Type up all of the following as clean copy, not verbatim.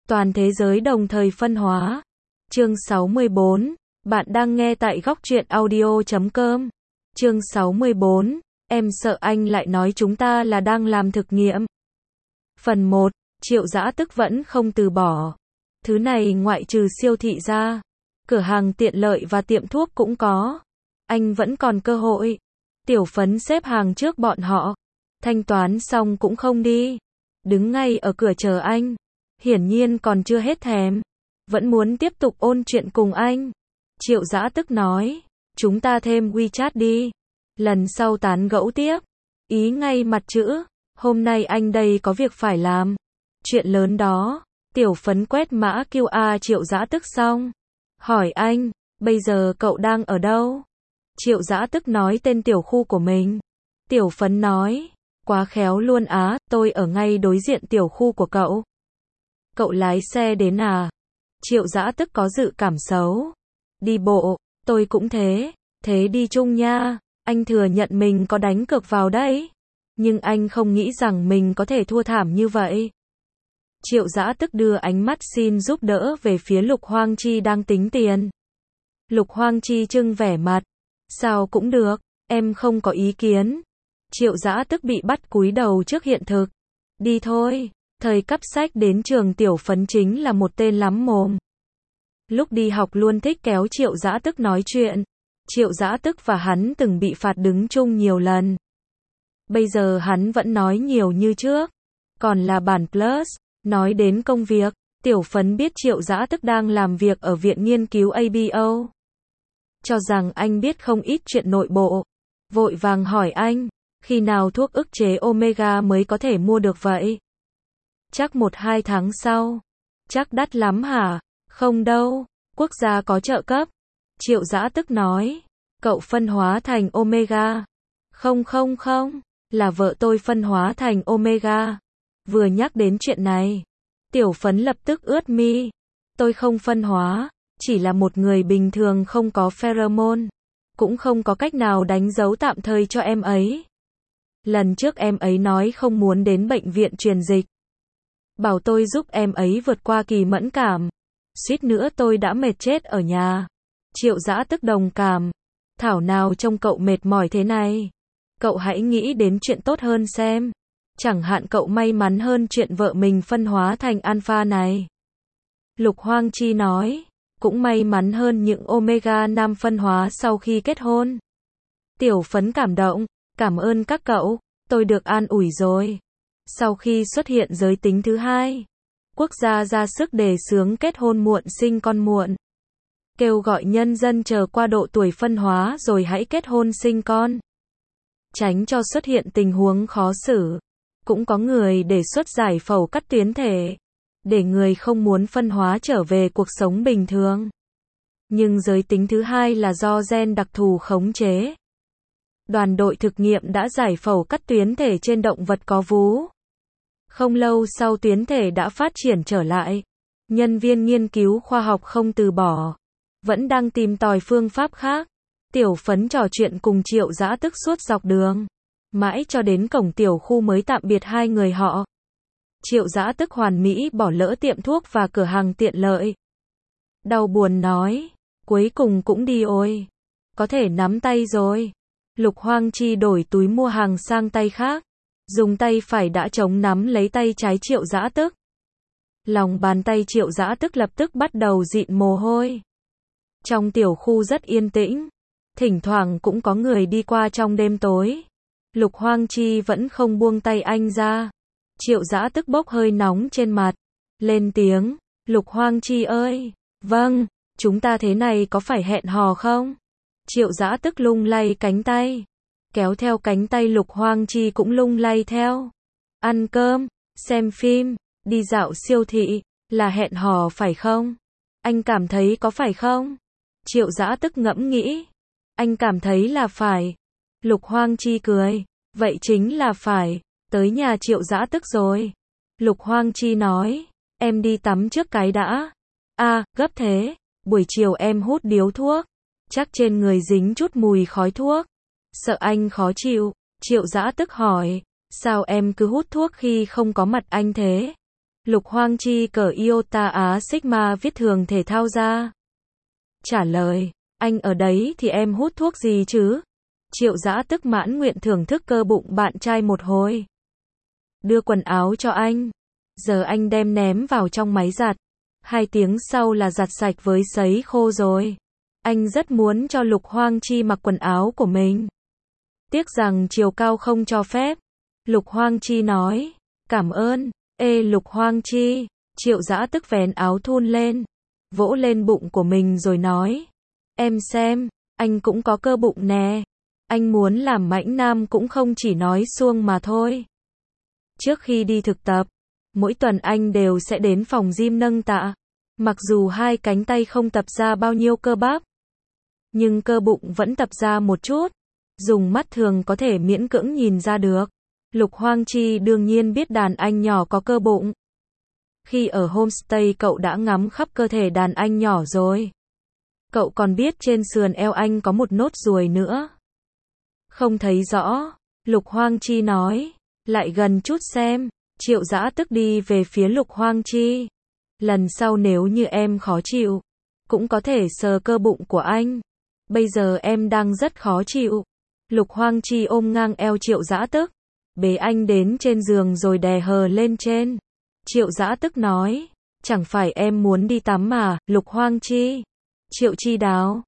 Toàn thế giới đồng thời phân hóa. Chương 64. Bạn đang nghe tại góc truyện audio.com. Chương 64. Em sợ anh lại nói chúng ta là đang làm thực nghiệm. Phần 1. Triệu Dã Tức vẫn không từ bỏ. Thứ này ngoại trừ siêu thị ra, cửa hàng tiện lợi và tiệm thuốc cũng có. Anh vẫn còn cơ hội. Tiểu Phấn xếp hàng trước bọn họ. Thanh toán xong cũng không đi. Đứng ngay ở cửa chờ anh. Hiển nhiên còn chưa hết thèm. Vẫn muốn tiếp tục ôn chuyện cùng anh. Triệu Dã Tức nói. Chúng ta thêm WeChat đi. Lần sau tán gẫu tiếp. Ý ngay mặt chữ. Hôm nay anh đây có việc phải làm. Chuyện lớn đó. Tiểu Phấn quét mã QR Triệu Dã Tức xong. Hỏi anh. Bây giờ cậu đang ở đâu? Triệu Dã Tức nói tên tiểu khu của mình. Tiểu Phấn nói. Quá khéo luôn á, tôi ở ngay đối diện tiểu khu của cậu. Cậu lái xe đến à? Triệu Dã Tức có dự cảm xấu. Đi bộ, tôi cũng thế. Thế đi chung nha. Anh thừa nhận mình có đánh cược vào đấy. Nhưng anh không nghĩ rằng mình có thể thua thảm như vậy. Triệu Dã Tức đưa ánh mắt xin giúp đỡ về phía Lục Hoang Chi đang tính tiền. Lục Hoang Chi trưng vẻ mặt. Sao cũng được, em không có ý kiến. Triệu Dã Tức bị bắt cúi đầu trước hiện thực. Đi thôi. Thời cấp sách đến trường Tiểu Phấn chính là một tên lắm mồm. Lúc đi học luôn thích kéo Triệu Dã Tức nói chuyện. Triệu Dã Tức và hắn từng bị phạt đứng chung nhiều lần. Bây giờ hắn vẫn nói nhiều như trước. Còn là bản plus. Nói đến công việc, Tiểu Phấn biết Triệu Dã Tức đang làm việc ở viện nghiên cứu ABO. Cho rằng anh biết không ít chuyện nội bộ. Vội vàng hỏi anh, khi nào thuốc ức chế Omega mới có thể mua được vậy? Chắc 1-2 tháng sau. Chắc đắt lắm hả? Không đâu, quốc gia có trợ cấp. Triệu Dã Tức nói, cậu phân hóa thành Omega. Không, là vợ tôi phân hóa thành Omega. Vừa nhắc đến chuyện này, Tiểu Phấn lập tức ướt mi. Tôi không phân hóa, chỉ là một người bình thường không có pheromone. Cũng không có cách nào đánh dấu tạm thời cho em ấy. Lần trước em ấy nói không muốn đến bệnh viện truyền dịch. Bảo tôi giúp em ấy vượt qua kỳ mẫn cảm. Suýt nữa tôi đã mệt chết ở nhà. Triệu Dã Tức đồng cảm. Thảo nào trông cậu mệt mỏi thế này. Cậu hãy nghĩ đến chuyện tốt hơn xem. Chẳng hạn cậu may mắn hơn chuyện vợ mình phân hóa thành alpha này. Lục Hoang Chi nói. Cũng may mắn hơn những Omega 5 phân hóa sau khi kết hôn. Tiểu Phấn cảm động. Cảm ơn các cậu, tôi được an ủi rồi. Sau khi xuất hiện giới tính thứ hai, quốc gia ra sức đề xướng kết hôn muộn sinh con muộn. Kêu gọi nhân dân chờ qua độ tuổi phân hóa rồi hãy kết hôn sinh con. Tránh cho xuất hiện tình huống khó xử. Cũng có người đề xuất giải phẫu cắt tuyến thể. Để người không muốn phân hóa trở về cuộc sống bình thường. Nhưng giới tính thứ hai là do gen đặc thù khống chế. Đoàn đội thực nghiệm đã giải phẫu cắt tuyến thể trên động vật có vú. Không lâu sau tuyến thể đã phát triển trở lại. Nhân viên nghiên cứu khoa học không từ bỏ. Vẫn đang tìm tòi phương pháp khác. Tiểu Phấn trò chuyện cùng Triệu Dã Tức suốt dọc đường. Mãi cho đến cổng tiểu khu mới tạm biệt hai người họ. Triệu Dã Tức hoàn mỹ bỏ lỡ tiệm thuốc và cửa hàng tiện lợi. Đau buồn nói. Cuối cùng cũng đi ôi. Có thể nắm tay rồi. Lục Hoang Chi đổi túi mua hàng sang tay khác. Dùng tay phải đã chống nắm lấy tay trái Triệu Dã Tức. Lòng bàn tay Triệu Dã Tức lập tức bắt đầu dịn mồ hôi. Trong tiểu khu rất yên tĩnh. Thỉnh thoảng cũng có người đi qua trong đêm tối. Lục Hoang Chi vẫn không buông tay anh ra. Triệu Dã Tức bốc hơi nóng trên mặt. Lên tiếng. Lục Hoang Chi ơi. Vâng, chúng ta thế này có phải hẹn hò không? Triệu Dã Tức lung lay cánh tay. Kéo theo cánh tay Lục Hoang Chi cũng lung lay theo. Ăn cơm, xem phim, đi dạo siêu thị, là hẹn hò phải không? Anh cảm thấy có phải không? Triệu Dã Tức ngẫm nghĩ. Anh cảm thấy là phải. Lục Hoang Chi cười. Vậy chính là phải. Tới nhà Triệu Dã Tức rồi. Lục Hoang Chi nói. Em đi tắm trước cái đã. À, gấp thế. Buổi chiều em hút điếu thuốc. Chắc trên người dính chút mùi khói thuốc. Sợ anh khó chịu. Triệu Dã Tức hỏi. Sao em cứ hút thuốc khi không có mặt anh thế? Lục Hoang Chi cởi Iota Á Sigma viết thường thể thao ra. Trả lời, anh ở đấy thì em hút thuốc gì chứ? Triệu Dã tức mãn nguyện thưởng thức cơ bụng bạn trai một hồi. Đưa quần áo cho anh. Giờ anh đem ném vào trong máy giặt. 2 tiếng sau là giặt sạch với sấy khô rồi. Anh rất muốn cho Lục Hoang Chi mặc quần áo của mình. Tiếc rằng chiều cao không cho phép. Lục Hoang Chi nói, cảm ơn. Ê Lục Hoang Chi. Triệu Dã tức vén áo thun lên, vỗ lên bụng của mình rồi nói, em xem, anh cũng có cơ bụng nè. Anh muốn làm mãnh nam cũng không chỉ nói suông mà thôi. Trước khi đi thực tập, mỗi tuần anh đều sẽ đến phòng gym nâng tạ. Mặc dù 2 cánh tay không tập ra bao nhiêu cơ bắp, nhưng cơ bụng vẫn tập ra một chút. Dùng mắt thường có thể miễn cưỡng nhìn ra được. Lục Hoang Chi đương nhiên biết đàn anh nhỏ có cơ bụng. Khi ở homestay cậu đã ngắm khắp cơ thể đàn anh nhỏ rồi. Cậu còn biết trên sườn eo anh có một nốt ruồi nữa. Không thấy rõ. Lục Hoang Chi nói. Lại gần chút xem. Triệu Dã tức đi về phía Lục Hoang Chi. Lần sau nếu như em khó chịu, cũng có thể sờ cơ bụng của anh. Bây giờ em đang rất khó chịu. Lục Hoang Chi ôm ngang eo Triệu Dã tức, bế anh đến trên giường rồi đè hờ lên trên. Triệu Dã tức nói, chẳng phải em muốn đi tắm mà, Lục Hoang Chi. Triệu Chi Đáo,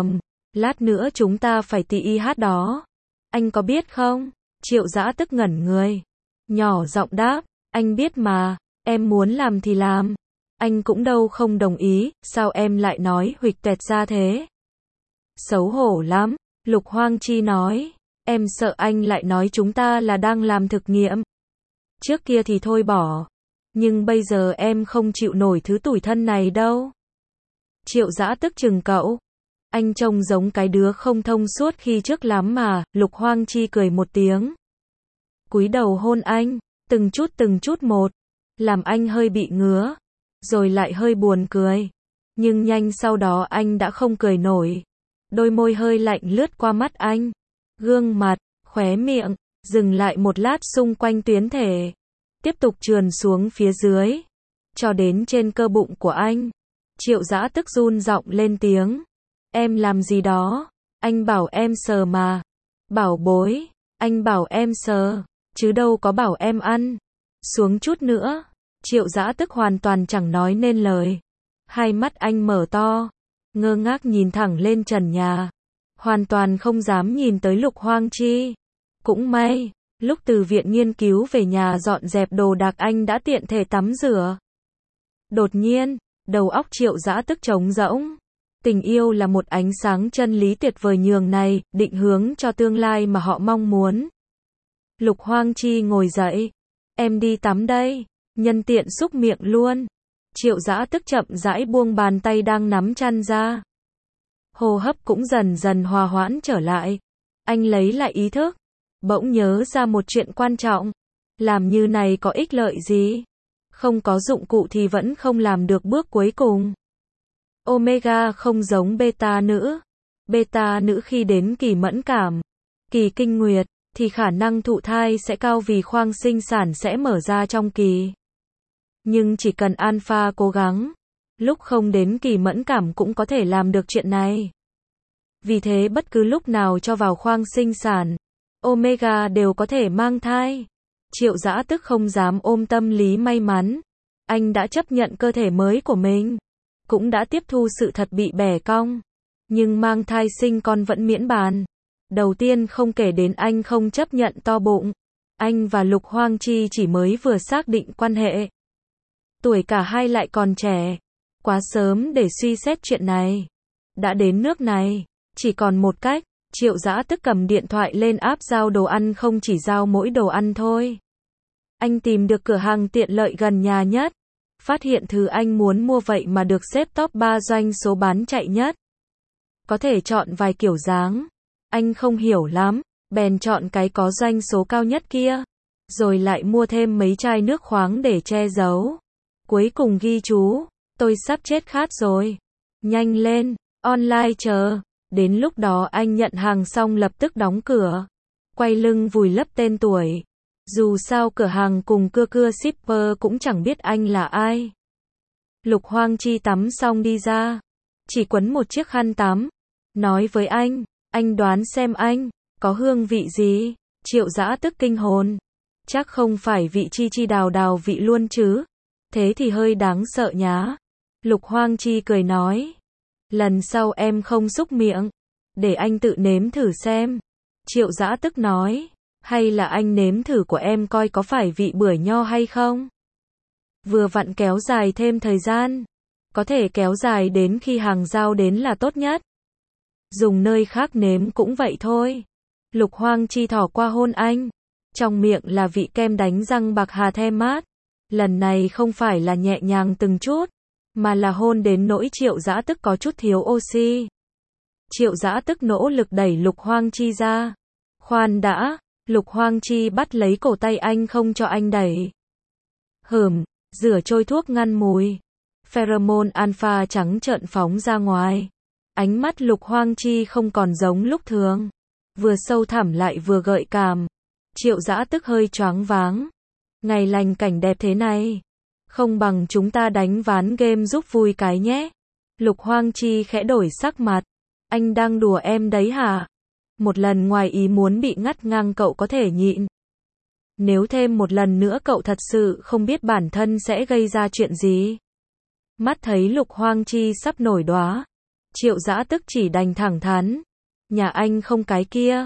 lát nữa chúng ta phải tỉ hát đó. Anh có biết không? Triệu Dã tức ngẩn người, nhỏ giọng đáp, anh biết mà, em muốn làm thì làm. Anh cũng đâu không đồng ý, sao em lại nói huỵch toẹt ra thế? Xấu hổ lắm, Lục Hoang Chi nói, em sợ anh lại nói chúng ta là đang làm thực nghiệm. Trước kia thì thôi bỏ, nhưng bây giờ em không chịu nổi thứ tủi thân này đâu. Triệu Dã tức chừng cậu, anh trông giống cái đứa không thông suốt khi trước lắm mà. Lục Hoang Chi cười một tiếng, cúi đầu hôn anh, từng chút một, làm anh hơi bị ngứa, rồi lại hơi buồn cười. Nhưng nhanh sau đó anh đã không cười nổi. Đôi môi hơi lạnh lướt qua mắt anh, gương mặt, khóe miệng, dừng lại một lát xung quanh tuyến thể, tiếp tục trườn xuống phía dưới, cho đến trên cơ bụng của anh. Triệu Dã tức run giọng lên tiếng, em làm gì đó? Anh bảo em sờ mà. Bảo bối, anh bảo em sờ, chứ đâu có bảo em ăn. Xuống chút nữa. Triệu Dã tức hoàn toàn chẳng nói nên lời. Hai mắt anh mở to, ngơ ngác nhìn thẳng lên trần nhà, hoàn toàn không dám nhìn tới Lục Hoang Chi. Cũng may, lúc từ viện nghiên cứu về nhà dọn dẹp đồ đạc anh đã tiện thể tắm rửa. Đột nhiên, đầu óc Triệu Dã tức trống rỗng. Tình yêu là một ánh sáng chân lý tuyệt vời nhường này, định hướng cho tương lai mà họ mong muốn. Lục Hoang Chi ngồi dậy, em đi tắm đây, nhân tiện xúc miệng luôn. Triệu Dã tức chậm rãi buông bàn tay đang nắm chăn ra. Hô hấp cũng dần dần hòa hoãn trở lại. Anh lấy lại ý thức, bỗng nhớ ra một chuyện quan trọng. Làm như này có ích lợi gì? Không có dụng cụ thì vẫn không làm được bước cuối cùng. Omega không giống beta nữ. Beta nữ khi đến kỳ mẫn cảm, kỳ kinh nguyệt, thì khả năng thụ thai sẽ cao vì khoang sinh sản sẽ mở ra trong kỳ. Nhưng chỉ cần alpha cố gắng, lúc không đến kỳ mẫn cảm cũng có thể làm được chuyện này. Vì thế bất cứ lúc nào cho vào khoang sinh sản, Omega đều có thể mang thai. Triệu Dã tức không dám ôm tâm lý may mắn. Anh đã chấp nhận cơ thể mới của mình, cũng đã tiếp thu sự thật bị bẻ cong. Nhưng mang thai sinh con vẫn miễn bàn. Đầu tiên không kể đến anh không chấp nhận to bụng. Anh và Lục Hoang Chi chỉ mới vừa xác định quan hệ. Tuổi cả hai lại còn trẻ. Quá sớm để suy xét chuyện này. Đã đến nước này, chỉ còn một cách. Triệu Dã tức cầm điện thoại lên app giao đồ ăn, không chỉ giao mỗi đồ ăn thôi. Anh tìm được cửa hàng tiện lợi gần nhà nhất. Phát hiện thứ anh muốn mua vậy mà được xếp top 3 doanh số bán chạy nhất. Có thể chọn vài kiểu dáng. Anh không hiểu lắm, bèn chọn cái có doanh số cao nhất kia. Rồi lại mua thêm mấy chai nước khoáng để che giấu. Cuối cùng ghi chú, tôi sắp chết khát rồi. Nhanh lên, online chờ. Đến lúc đó anh nhận hàng xong lập tức đóng cửa. Quay lưng vùi lấp tên tuổi. Dù sao cửa hàng cùng cưa shipper cũng chẳng biết anh là ai. Lục Hoang Chi tắm xong đi ra, chỉ quấn một chiếc khăn tắm, nói với anh đoán xem anh, có hương vị gì? Triệu Dã tức kinh hồn, chắc không phải vị chi đào vị luôn chứ, thế thì hơi đáng sợ nhá. Lục Hoang Chi cười nói, lần sau em không xúc miệng, để anh tự nếm thử xem. Triệu Dã tức nói, hay là anh nếm thử của em coi có phải vị bưởi nho hay không? Vừa vặn kéo dài thêm thời gian, có thể kéo dài đến khi hàng giao đến là tốt nhất. Dùng nơi khác nếm cũng vậy thôi. Lục Hoang Chi thỏ qua hôn anh, trong miệng là vị kem đánh răng bạc hà the mát. Lần này không phải là nhẹ nhàng từng chút, mà là hôn đến nỗi Triệu Dã tức có chút thiếu oxy. Triệu Dã tức nỗ lực đẩy Lục Hoang Chi ra. Khoan đã, Lục Hoang Chi bắt lấy cổ tay anh không cho anh đẩy. Rửa trôi thuốc ngăn mùi. Pheromone alpha trắng trợn phóng ra ngoài. Ánh mắt Lục Hoang Chi không còn giống lúc thường, vừa sâu thẳm lại vừa gợi cảm. Triệu Dã tức hơi choáng váng. Ngày lành cảnh đẹp thế này, không bằng chúng ta đánh ván game giúp vui cái nhé. Lục Hoang Chi khẽ đổi sắc mặt. Anh đang đùa em đấy hả? Một lần ngoài ý muốn bị ngắt ngang cậu có thể nhịn. Nếu thêm một lần nữa cậu thật sự không biết bản thân sẽ gây ra chuyện gì. Mắt thấy Lục Hoang Chi sắp nổi đoá, Triệu Dã tức chỉ đành thẳng thắn. Nhà anh không cái kia.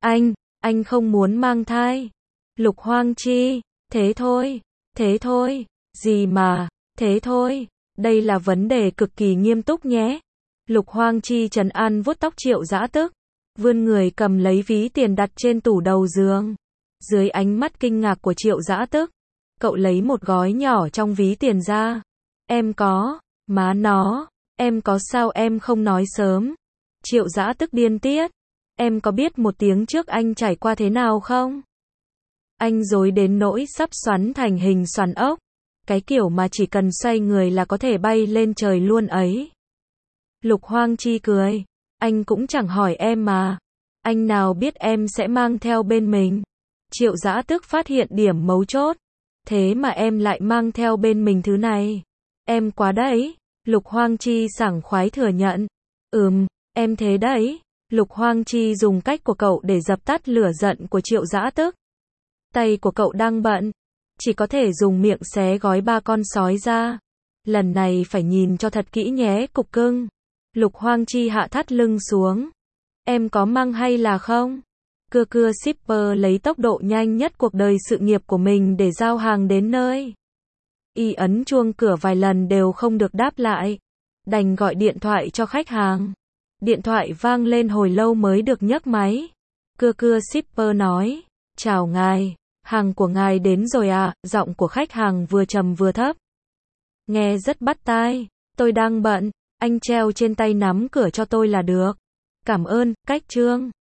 Anh không muốn mang thai. Lục Hoang Chi, thế thôi, gì mà, thế thôi, đây là vấn đề cực kỳ nghiêm túc nhé. Lục Hoang Chi trấn an vuốt tóc Triệu Dã tức, vươn người cầm lấy ví tiền đặt trên tủ đầu giường. Dưới ánh mắt kinh ngạc của Triệu Dã tức, cậu lấy một gói nhỏ trong ví tiền ra. Em có, má nó, em có sao em không nói sớm? Triệu Dã tức điên tiết, em có biết một tiếng trước anh trải qua thế nào không? Anh rối đến nỗi sắp xoắn thành hình xoắn ốc, cái kiểu mà chỉ cần xoay người là có thể bay lên trời luôn ấy. Lục Hoang Chi cười, anh cũng chẳng hỏi em mà, anh nào biết em sẽ mang theo bên mình. Triệu Dã tức phát hiện điểm mấu chốt, thế mà em lại mang theo bên mình thứ này. Em quá đấy. Lục Hoang Chi sảng khoái thừa nhận. Em thế đấy. Lục Hoang Chi dùng cách của cậu để dập tắt lửa giận của Triệu Dã tức. Tay của cậu đang bận, chỉ có thể dùng miệng xé gói 3 con sói ra. Lần này phải nhìn cho thật kỹ nhé cục cưng. Lục Hoang Chi hạ thắt lưng xuống. Em có mang hay là không? Cưa shipper lấy tốc độ nhanh nhất cuộc đời sự nghiệp của mình để giao hàng đến nơi. Y ấn chuông cửa vài lần đều không được đáp lại, đành gọi điện thoại cho khách hàng. Điện thoại vang lên hồi lâu mới được nhấc máy. Cưa shipper nói, chào ngài, hàng của ngài đến rồi à? Giọng của khách hàng vừa trầm vừa thấp, nghe rất bắt tai. Tôi đang bận, anh treo trên tay nắm cửa cho tôi là được. Cảm ơn, cách Trương.